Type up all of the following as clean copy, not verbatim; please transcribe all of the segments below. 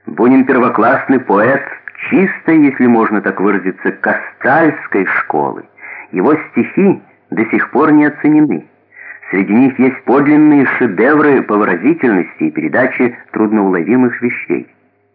Бунин первоклассный поэт, чисто, если можно так выразиться, кастальской школы. Его стихи до сих пор не оценены. Среди них есть подлинные шедевры по выразительности и передаче трудноуловимых вещей.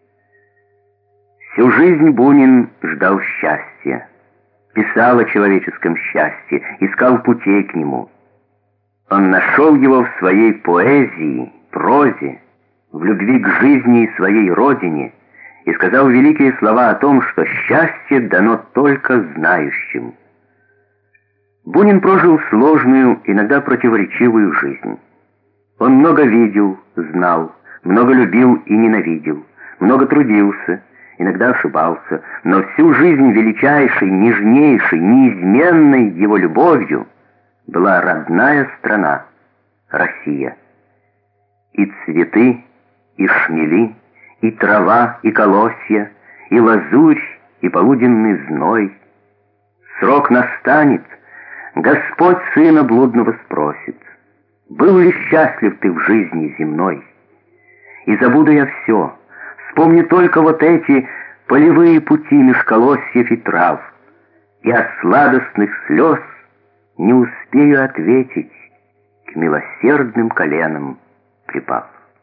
Всю жизнь Бунин ждал счастья, писал о человеческом счастье, искал путей к нему. Он нашел его в своей поэзии, прозе, в любви к жизни и своей родине, и сказал великие слова о том, что счастье дано только знающим. Бунин прожил сложную, иногда противоречивую жизнь. Он много видел, знал, много любил и ненавидел, много трудился, иногда ошибался, но всю жизнь величайшей, нежнейшей, неизменной его любовью была родная страна, Россия. И цветы, и шмели, и трава, и колосья, и лазурь, и полуденный зной. Срок настанет, Господь сына блудного спросит: был ли счастлив ты в жизни земной? И забуду я все, вспомню только вот эти полевые пути меж колосьев и трав, и от сладостных слез не успею ответить, к милосердным коленам припав.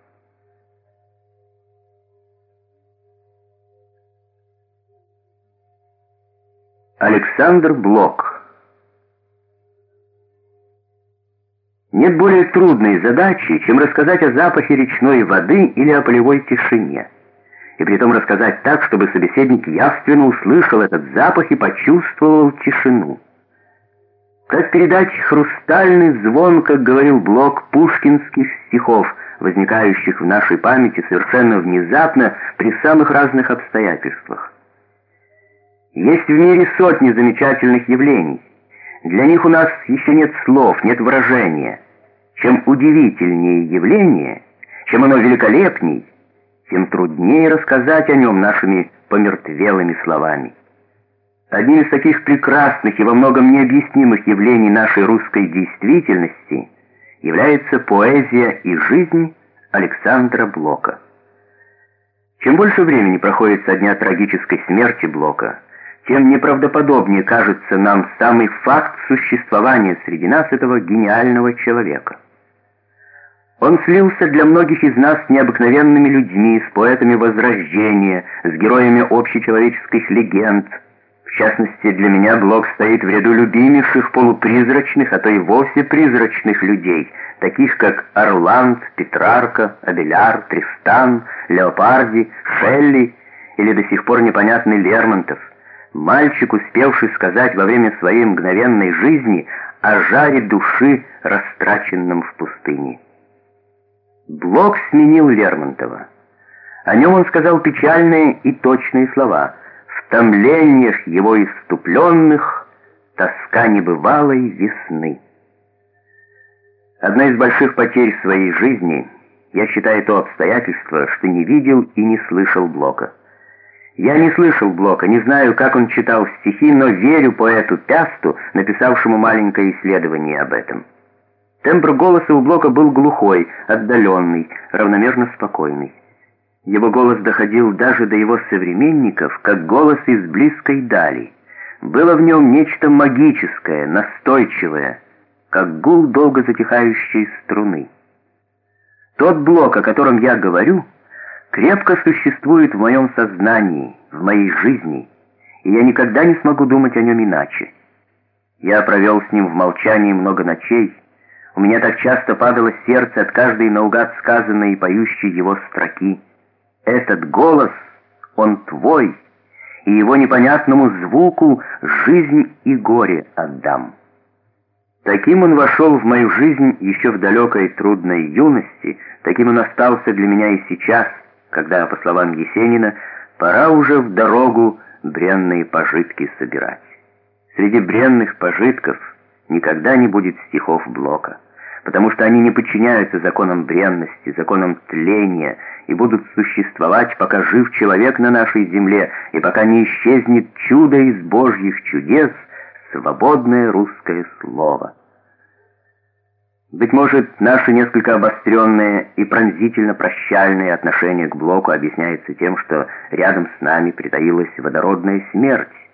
Александр Блок. Нет более трудной задачи, чем рассказать о запахе речной воды или о полевой тишине. И притом рассказать так, чтобы собеседник явственно услышал этот запах и почувствовал тишину. Как передать хрустальный звон, как говорил Блок, пушкинских стихов, возникающих в нашей памяти совершенно внезапно при самых разных обстоятельствах. Есть в мире сотни замечательных явлений. Для них у нас еще нет слов, нет выражения. Чем удивительнее явление, чем оно великолепней, тем труднее рассказать о нем нашими помертвелыми словами. Одним из таких прекрасных и во многом необъяснимых явлений нашей русской действительности является поэзия и жизнь Александра Блока. Чем больше времени проходит со дня трагической смерти Блока, тем неправдоподобнее кажется нам самый факт существования среди нас этого гениального человека. Он слился для многих из нас с необыкновенными людьми, с поэтами Возрождения, с героями общечеловеческих легенд. В частности, для меня Блок стоит в ряду любимейших полупризрачных, а то и вовсе призрачных людей, таких как Орланд, Петрарка, Абеляр, Тристан, Леопарди, Шелли или до сих пор непонятный Лермонтов. Мальчик, успевший сказать во время своей мгновенной жизни о жаре души, растраченном в пустыне. Блок сменил Лермонтова. О нем он сказал печальные и точные слова: «В томлениях его иступленных тоска небывалой весны». Одна из больших потерь в своей жизни, я считаю, то обстоятельство, что не видел и не слышал Блока. Я не слышал Блока, не знаю, как он читал стихи, но верю поэту Пясту, написавшему маленькое исследование об этом. Тембр голоса у Блока был глухой, отдаленный, равномерно спокойный. Его голос доходил даже до его современников, как голос из близкой дали. Было в нем нечто магическое, настойчивое, как гул долго затихающей струны. Тот Блок, о котором я говорю, крепко существует в моем сознании, в моей жизни, и я никогда не смогу думать о нем иначе. Я провел с ним в молчании много ночей. У меня так часто падало сердце от каждой наугад сказанной и поющей его строки. Этот голос, он твой, и его непонятному звуку жизнь и горе отдам. Таким он вошел в мою жизнь еще в далекой трудной юности, таким он остался для меня и сейчас, когда, по словам Есенина, пора уже в дорогу бренные пожитки собирать. Среди бренных пожитков никогда не будет стихов Блока, потому что они не подчиняются законам бренности, законам тления и будут существовать, пока жив человек на нашей земле и пока не исчезнет чудо из Божьих чудес, свободное русское слово. Быть может, наше несколько обостренное и пронзительно-прощальное отношение к Блоку объясняется тем, что рядом с нами притаилась водородная смерть,